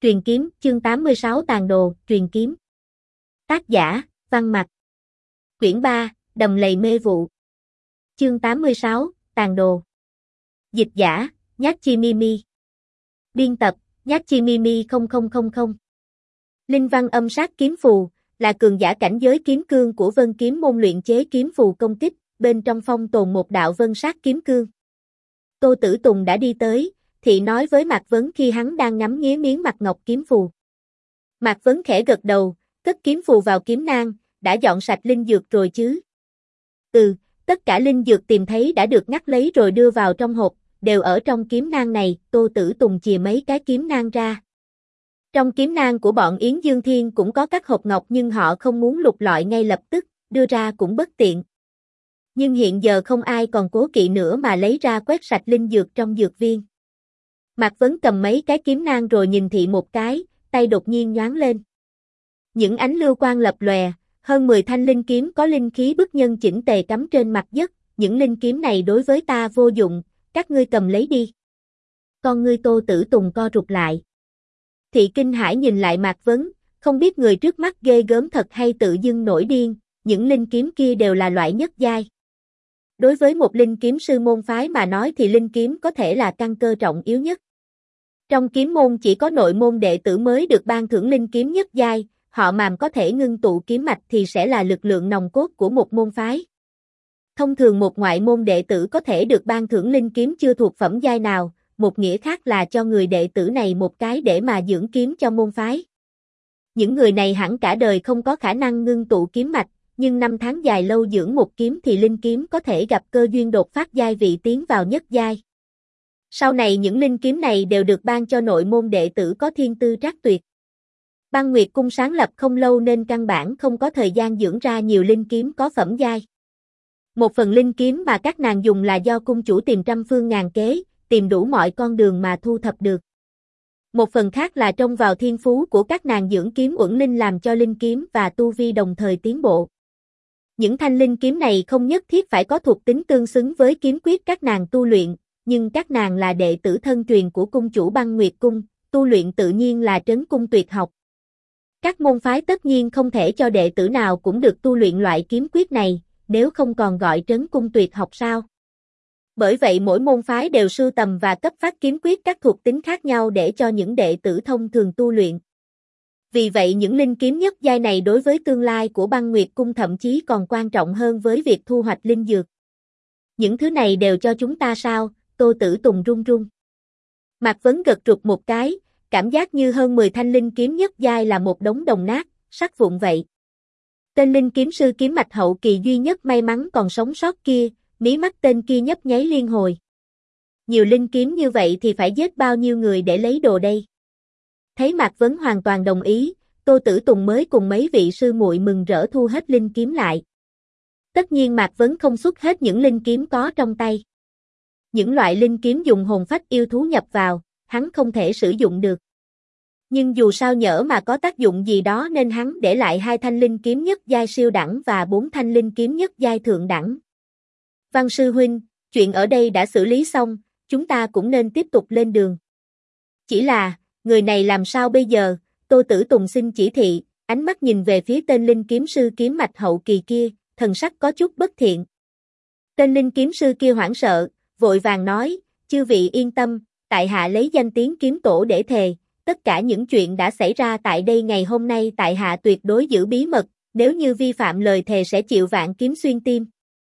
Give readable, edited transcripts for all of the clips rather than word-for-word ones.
Truyền kiếm, chương 86 Tàn đồ, truyền kiếm. Tác giả, Văn Mặc. Quyển 3, Đầm lầy mê vụ. Chương 86, Tàn đồ. Dịch giả, Nhát Chi Mimi. Biên tập, Nhát Chi Mimi 0000. Linh văn âm sát kiếm phù, là cường giả cảnh giới kiếm cương của Vân Kiếm môn luyện chế kiếm phù công kích, bên trong phong tồn một đạo vân sát kiếm cương. Tô Tử Tùng đã đi tới, thị nói với Mạc Vấn khi hắn đang ngắm nghía miếng mặt ngọc kiếm phù. Mạc Vấn khẽ gật đầu, cất kiếm phù vào kiếm nang, đã dọn sạch linh dược rồi chứ? Tất cả linh dược tìm thấy đã được ngắt lấy rồi đưa vào trong hộp, đều ở trong kiếm nang này. Tô Tử Tùng chìa mấy cái kiếm nang ra. Trong kiếm nang của bọn Yến Dương Thiên cũng có các hộp ngọc nhưng họ không muốn lục lọi ngay lập tức, đưa ra cũng bất tiện. Nhưng hiện giờ không ai còn cố kỵ nữa mà lấy ra quét sạch linh dược trong dược viên. Mạc Vấn cầm mấy cái kiếm nang rồi nhìn thị một cái, tay đột nhiên nhoáng lên. Những ánh lưu quang lập lòe, hơn 10 thanh linh kiếm có linh khí bức nhân chỉnh tề cắm trên mặt đất. Những linh kiếm này đối với ta vô dụng, các ngươi cầm lấy đi. Con ngươi Tô Tử Tùng co rụt lại. Thị kinh hãi nhìn lại Mạc Vấn, không biết người trước mắt ghê gớm thật hay tự dưng nổi điên. Những linh kiếm kia đều là loại nhất giai. Đối với một linh kiếm sư môn phái mà nói thì linh kiếm có thể là căn cơ trọng yếu nhất. Trong kiếm môn chỉ có nội môn đệ tử mới được ban thưởng linh kiếm nhất giai, họ màm có thể ngưng tụ kiếm mạch thì sẽ là lực lượng nòng cốt của một môn phái. Thông thường một ngoại môn đệ tử có thể được ban thưởng linh kiếm chưa thuộc phẩm giai nào, một nghĩa khác là cho người đệ tử này một cái để mà dưỡng kiếm cho môn phái. Những người này hẳn cả đời không có khả năng ngưng tụ kiếm mạch, nhưng năm tháng dài lâu dưỡng một kiếm thì linh kiếm có thể gặp cơ duyên đột phát giai vị tiến vào nhất giai. Sau này những linh kiếm này đều được ban cho nội môn đệ tử có thiên tư trác tuyệt. Băng Nguyệt Cung sáng lập không lâu nên căn bản không có thời gian dưỡng ra nhiều linh kiếm có phẩm giai. Một phần linh kiếm mà các nàng dùng là do cung chủ tìm trăm phương ngàn kế, tìm đủ mọi con đường mà thu thập được. Một phần khác là trông vào thiên phú của các nàng dưỡng kiếm uẩn linh làm cho linh kiếm và tu vi đồng thời tiến bộ. Những thanh linh kiếm này không nhất thiết phải có thuộc tính tương xứng với kiếm quyết các nàng tu luyện, nhưng các nàng là đệ tử thân truyền của cung chủ Băng Nguyệt Cung, tu luyện tự nhiên là trấn cung tuyệt học. Các môn phái tất nhiên không thể cho đệ tử nào cũng được tu luyện loại kiếm quyết này, nếu không còn gọi trấn cung tuyệt học sao? Bởi vậy mỗi môn phái đều sưu tầm và cấp phát kiếm quyết các thuộc tính khác nhau để cho những đệ tử thông thường tu luyện. Vì vậy những linh kiếm nhất giai này đối với tương lai của Băng Nguyệt Cung thậm chí còn quan trọng hơn với việc thu hoạch linh dược. Những thứ này đều cho chúng ta sao? Tô Tử Tùng run run. Mạc Vấn gật rụt một cái, cảm giác như hơn 10 thanh linh kiếm nhất giai là một đống đồng nát, sắt vụn vậy. Tên linh kiếm sư kiếm mạch hậu kỳ duy nhất may mắn còn sống sót kia, mí mắt tên kia nhấp nháy liên hồi. Nhiều linh kiếm như vậy thì phải giết bao nhiêu người để lấy đồ đây? Thấy Mạc Vấn hoàn toàn đồng ý, Tô Tử Tùng mới cùng mấy vị sư muội mừng rỡ thu hết linh kiếm lại. Tất nhiên Mạc Vấn không xuất hết những linh kiếm có trong tay. Những loại linh kiếm dùng hồn phách yêu thú nhập vào, hắn không thể sử dụng được. Nhưng dù sao nhỡ mà có tác dụng gì đó nên hắn để lại 2 thanh linh kiếm nhất giai siêu đẳng và 4 thanh linh kiếm nhất giai thượng đẳng. Văn sư huynh, chuyện ở đây đã xử lý xong, chúng ta cũng nên tiếp tục lên đường. Chỉ là, người này làm sao bây giờ? Tô Tử Tùng xin chỉ thị, ánh mắt nhìn về phía tên linh kiếm sư kiếm mạch hậu kỳ kia, thần sắc có chút bất thiện. Tên linh kiếm sư kia hoảng sợ, vội vàng nói, chư vị yên tâm, tại hạ lấy danh tiếng kiếm tổ để thề, tất cả những chuyện đã xảy ra tại đây ngày hôm nay tại hạ tuyệt đối giữ bí mật, nếu như vi phạm lời thề sẽ chịu vạn kiếm xuyên tim.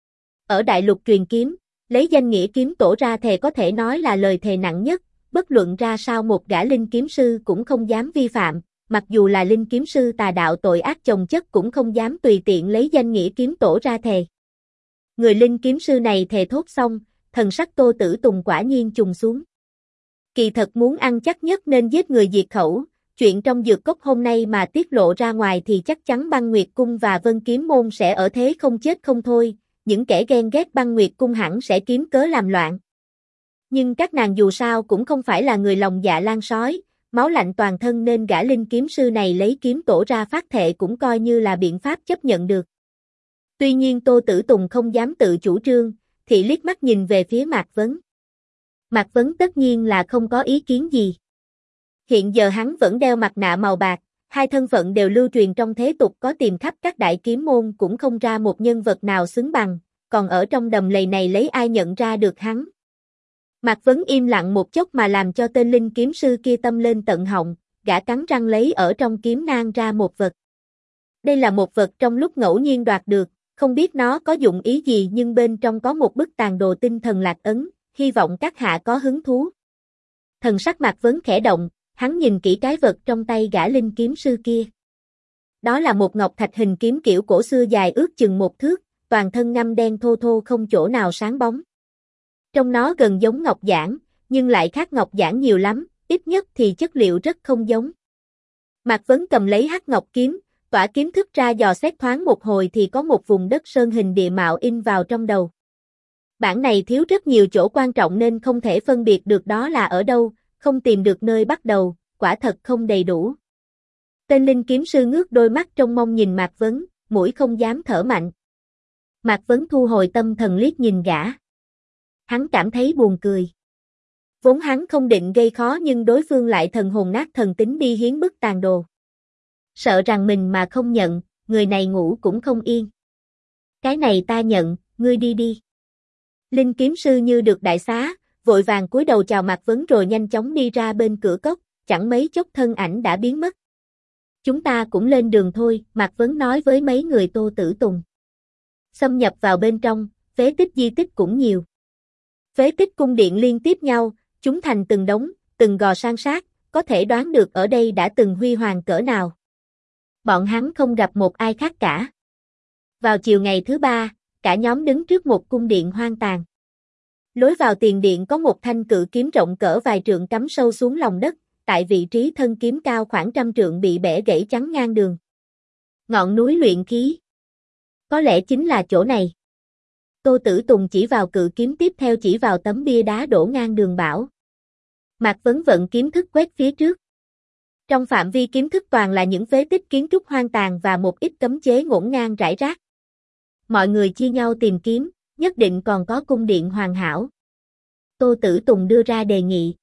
Ở đại lục truyền kiếm, lấy danh nghĩa kiếm tổ ra thề có thể nói là lời thề nặng nhất, bất luận ra sao một gã linh kiếm sư cũng không dám vi phạm, mặc dù là linh kiếm sư tà đạo tội ác chồng chất cũng không dám tùy tiện lấy danh nghĩa kiếm tổ ra thề. Người linh kiếm sư này thề thốt xong, thần sắc Tô Tử Tùng quả nhiên trùng xuống. Kỳ thật muốn ăn chắc nhất nên giết người diệt khẩu, chuyện trong dược cốc hôm nay mà tiết lộ ra ngoài thì chắc chắn Băng Nguyệt Cung và Vân Kiếm Môn sẽ ở thế không chết không thôi, những kẻ ghen ghét Băng Nguyệt Cung hẳn sẽ kiếm cớ làm loạn. Nhưng các nàng dù sao cũng không phải là người lòng dạ lan sói, máu lạnh toàn thân nên gã linh kiếm sư này lấy kiếm tổ ra phát thệ cũng coi như là biện pháp chấp nhận được. Tuy nhiên Tô Tử Tùng không dám tự chủ trương, thì liếc mắt nhìn về phía Mạc Vấn. Mạc Vấn tất nhiên là không có ý kiến gì. hiện giờ hắn vẫn đeo mặt nạ màu bạc, hai thân phận đều lưu truyền trong thế tục có tìm khắp các đại kiếm môn cũng không ra một nhân vật nào xứng bằng, còn ở trong đầm lầy này lấy ai nhận ra được hắn. Mạc Vấn im lặng một chốc mà làm cho tên linh kiếm sư kia tâm lên tận họng, gã cắn răng lấy ở trong kiếm nang ra một vật. Đây là một vật trong lúc ngẫu nhiên đoạt được, không biết nó có dụng ý gì nhưng bên trong có một bức tàn đồ tinh thần lạc ấn, hy vọng các hạ có hứng thú. Thần sắc Mạc Vấn khẽ động, hắn nhìn kỹ cái vật trong tay gã linh kiếm sư kia. Đó là một ngọc thạch hình kiếm kiểu cổ xưa dài ước chừng 1 thước, toàn thân ngăm đen thô thô không chỗ nào sáng bóng. Trong nó gần giống ngọc giản, nhưng lại khác ngọc giản nhiều lắm, ít nhất thì chất liệu rất không giống. Mạc Vấn cầm lấy hắc ngọc kiếm, tỏa kiếm thức ra dò xét thoáng một hồi thì có một vùng đất sơn hình địa mạo in vào trong đầu. Bản này thiếu rất nhiều chỗ quan trọng nên không thể phân biệt được đó là ở đâu, không tìm được nơi bắt đầu, quả thật không đầy đủ. Tên linh kiếm sư ngước đôi mắt trông mong nhìn Mạc Vấn, mũi không dám thở mạnh. Mạc Vấn thu hồi tâm thần liếc nhìn gã. Hắn cảm thấy buồn cười. Vốn hắn không định gây khó nhưng đối phương lại thần hồn nát thần tính đi hiến bức tàn đồ. Sợ rằng mình mà không nhận, người này ngủ cũng không yên. Cái này ta nhận, ngươi đi đi. Linh kiếm sư như được đại xá, vội vàng cúi đầu chào Mạc Vấn rồi nhanh chóng đi ra bên cửa cốc, chẳng mấy chốc thân ảnh đã biến mất. Chúng ta cũng lên đường thôi, Mạc Vấn nói với mấy người Tô Tử Tùng. Xâm nhập vào bên trong, phế tích di tích cũng nhiều. Phế tích cung điện liên tiếp nhau, chúng thành từng đống, từng gò san sát, có thể đoán được ở đây đã từng huy hoàng cỡ nào. Bọn hắn không gặp một ai khác cả. Vào chiều ngày thứ 3, cả nhóm đứng trước một cung điện hoang tàn. Lối vào tiền điện có một thanh cự kiếm rộng cỡ vài trượng cắm sâu xuống lòng đất, tại vị trí thân kiếm cao khoảng 100 trượng bị bẻ gãy chắn ngang đường. Ngọn núi luyện khí. Có lẽ chính là chỗ này. Tô Tử Tùng chỉ vào cự kiếm tiếp theo chỉ vào tấm bia đá đổ ngang đường bảo. Mạc Vấn vận kiếm thức quét phía trước. Trong phạm vi kiếm thức toàn là những phế tích kiến trúc hoang tàn và một ít cấm chế ngổn ngang rải rác. Mọi người chia nhau tìm kiếm, nhất định còn có cung điện hoàn hảo. Tô Tử Tùng đưa ra đề nghị.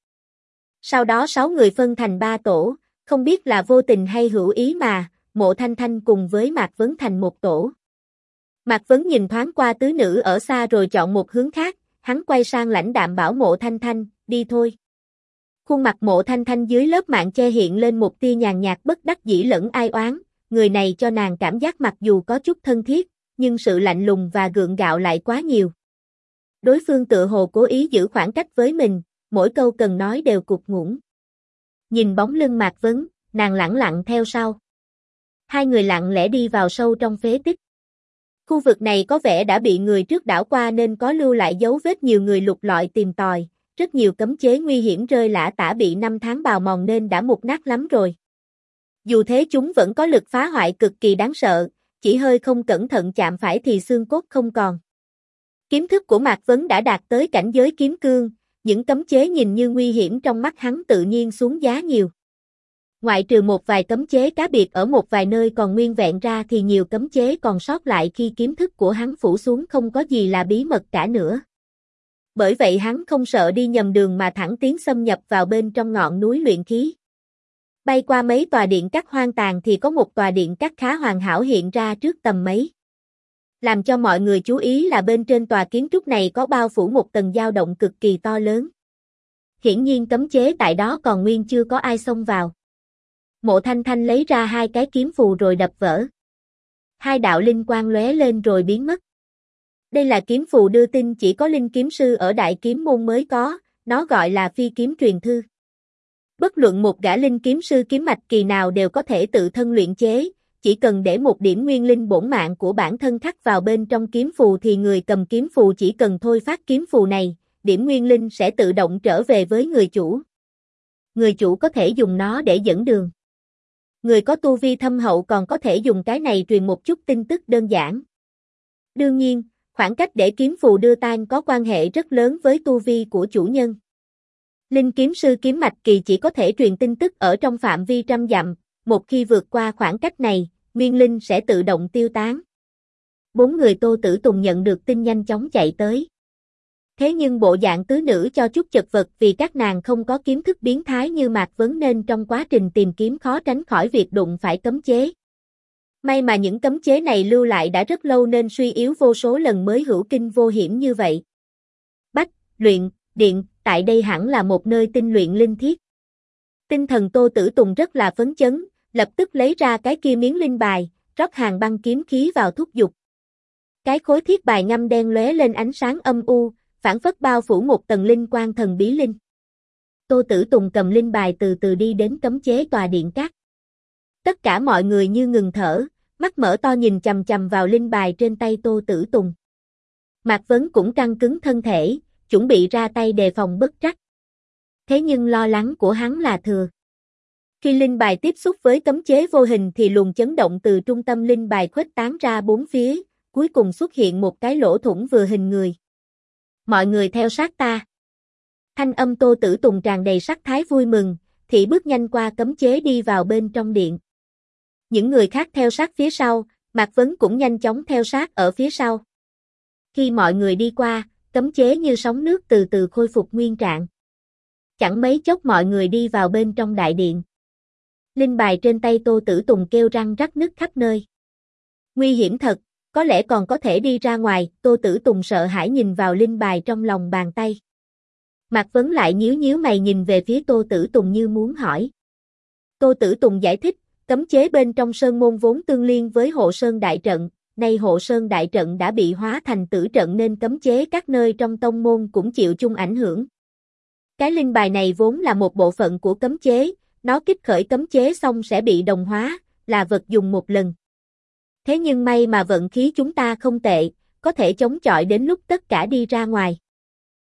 Sau đó 6 người phân thành 3 tổ, không biết là vô tình hay hữu ý mà, Mộ Thanh Thanh cùng với Mạc Vấn thành một tổ. Mạc Vấn nhìn thoáng qua tứ nữ ở xa rồi chọn một hướng khác, hắn quay sang lãnh đạm bảo Mộ Thanh Thanh, đi thôi. Khuôn mặt Mộ Thanh Thanh dưới lớp màn che hiện lên một tia nhàn nhạt bất đắc dĩ lẫn ai oán, người này cho nàng cảm giác mặc dù có chút thân thiết, nhưng sự lạnh lùng và gượng gạo lại quá nhiều. Đối phương tựa hồ cố ý giữ khoảng cách với mình, mỗi câu cần nói đều cụt ngủn. Nhìn bóng lưng Mạc Vấn, nàng lẳng lặng theo sau. Hai người lặng lẽ đi vào sâu trong phế tích. Khu vực này có vẻ đã bị người trước đảo qua nên có lưu lại dấu vết nhiều người lục lọi tìm tòi, rất nhiều cấm chế nguy hiểm rơi lả tả bị năm tháng bào mòn nên đã mục nát lắm rồi. Dù thế chúng vẫn có lực phá hoại cực kỳ đáng sợ, chỉ hơi không cẩn thận chạm phải thì xương cốt không còn. Kiếm thức của Mạc Vấn đã đạt tới cảnh giới kiếm cương, những cấm chế nhìn như nguy hiểm trong mắt hắn tự nhiên xuống giá nhiều. Ngoại trừ một vài cấm chế cá biệt ở một vài nơi còn nguyên vẹn ra thì nhiều cấm chế còn sót lại khi kiếm thức của hắn phủ xuống không có gì là bí mật cả nữa. Bởi vậy hắn không sợ đi nhầm đường mà thẳng tiến xâm nhập vào bên trong ngọn núi luyện khí. Bay qua mấy tòa điện cắt hoang tàn thì có một tòa điện cắt khá hoàn hảo hiện ra trước tầm mấy. Làm cho mọi người chú ý là bên trên tòa kiến trúc này có bao phủ một tầng dao động cực kỳ to lớn. Hiển nhiên cấm chế tại đó còn nguyên chưa có ai xông vào. Mộ Thanh Thanh lấy ra 2 cái kiếm phù rồi đập vỡ. 2 đạo linh quang lóe lên rồi biến mất. Đây là kiếm phù đưa tin chỉ có linh kiếm sư ở Đại Kiếm Môn mới có, nó gọi là phi kiếm truyền thư. Bất luận một gã linh kiếm sư kiếm mạch kỳ nào đều có thể tự thân luyện chế, chỉ cần để một điểm nguyên linh bổn mạng của bản thân khắc vào bên trong kiếm phù thì người cầm kiếm phù chỉ cần thôi phát kiếm phù này, điểm nguyên linh sẽ tự động trở về với người chủ. Người chủ có thể dùng nó để dẫn đường. Người có tu vi thâm hậu còn có thể dùng cái này truyền một chút tin tức đơn giản. Đương nhiên, khoảng cách để kiếm phù đưa tan có quan hệ rất lớn với tu vi của chủ nhân. Linh kiếm sư kiếm mạch kỳ chỉ có thể truyền tin tức ở trong phạm vi 100 dặm, một khi vượt qua khoảng cách này, nguyên linh sẽ tự động tiêu tán. 4 người Tô Tử Tùng nhận được tin nhanh chóng chạy tới. Thế nhưng bộ dạng tứ nữ cho chút chật vật vì các nàng không có kiếm thức biến thái như Mạc Vấn nên trong quá trình tìm kiếm khó tránh khỏi việc đụng phải cấm chế. May mà những cấm chế này lưu lại đã rất lâu nên suy yếu vô số lần mới hữu kinh vô hiểm như vậy. Bách, luyện, điện, tại đây hẳn là một nơi tinh luyện linh thiết. Tinh thần Tô Tử Tùng rất là phấn chấn, lập tức lấy ra cái kia miếng linh bài, rót hàng băng kiếm khí vào thúc giục. Cái khối thiết bài ngăm đen lóe lên ánh sáng âm u, phảng phất bao phủ một tầng linh quang thần bí linh. Tô Tử Tùng cầm linh bài từ từ đi đến cấm chế tòa điện cát. Tất cả mọi người như ngừng thở, mắt mở to nhìn chằm chằm vào linh bài trên tay Tô Tử Tùng. Mạc Vấn cũng căng cứng thân thể, chuẩn bị ra tay đề phòng bất trắc. Thế nhưng lo lắng của hắn là thừa. Khi linh bài tiếp xúc với cấm chế vô hình thì luồng chấn động từ trung tâm linh bài khuếch tán ra bốn phía, cuối cùng xuất hiện một cái lỗ thủng vừa hình người. Mọi người theo sát ta. Thanh âm Tô Tử Tùng tràn đầy sắc thái vui mừng, thì bước nhanh qua cấm chế đi vào bên trong điện. Những người khác theo sát phía sau, Mạc Vấn cũng nhanh chóng theo sát ở phía sau. Khi mọi người đi qua, cấm chế như sóng nước từ từ khôi phục nguyên trạng. Chẳng mấy chốc mọi người đi vào bên trong đại điện. Linh bài trên tay Tô Tử Tùng kêu răng rắc nứt khắp nơi. Nguy hiểm thật, có lẽ còn có thể đi ra ngoài, Tô Tử Tùng sợ hãi nhìn vào linh bài trong lòng bàn tay. Mạc Vấn lại nhíu nhíu mày nhìn về phía Tô Tử Tùng như muốn hỏi. Tô Tử Tùng giải thích, cấm chế bên trong sơn môn vốn tương liên với hộ sơn đại trận, nay hộ sơn đại trận đã bị hóa thành tử trận nên cấm chế các nơi trong tông môn cũng chịu chung ảnh hưởng. Cái linh bài này vốn là một bộ phận của cấm chế, nó kích khởi cấm chế xong sẽ bị đồng hóa, là vật dùng một lần. Thế nhưng may mà vận khí chúng ta không tệ, có thể chống chọi đến lúc tất cả đi ra ngoài.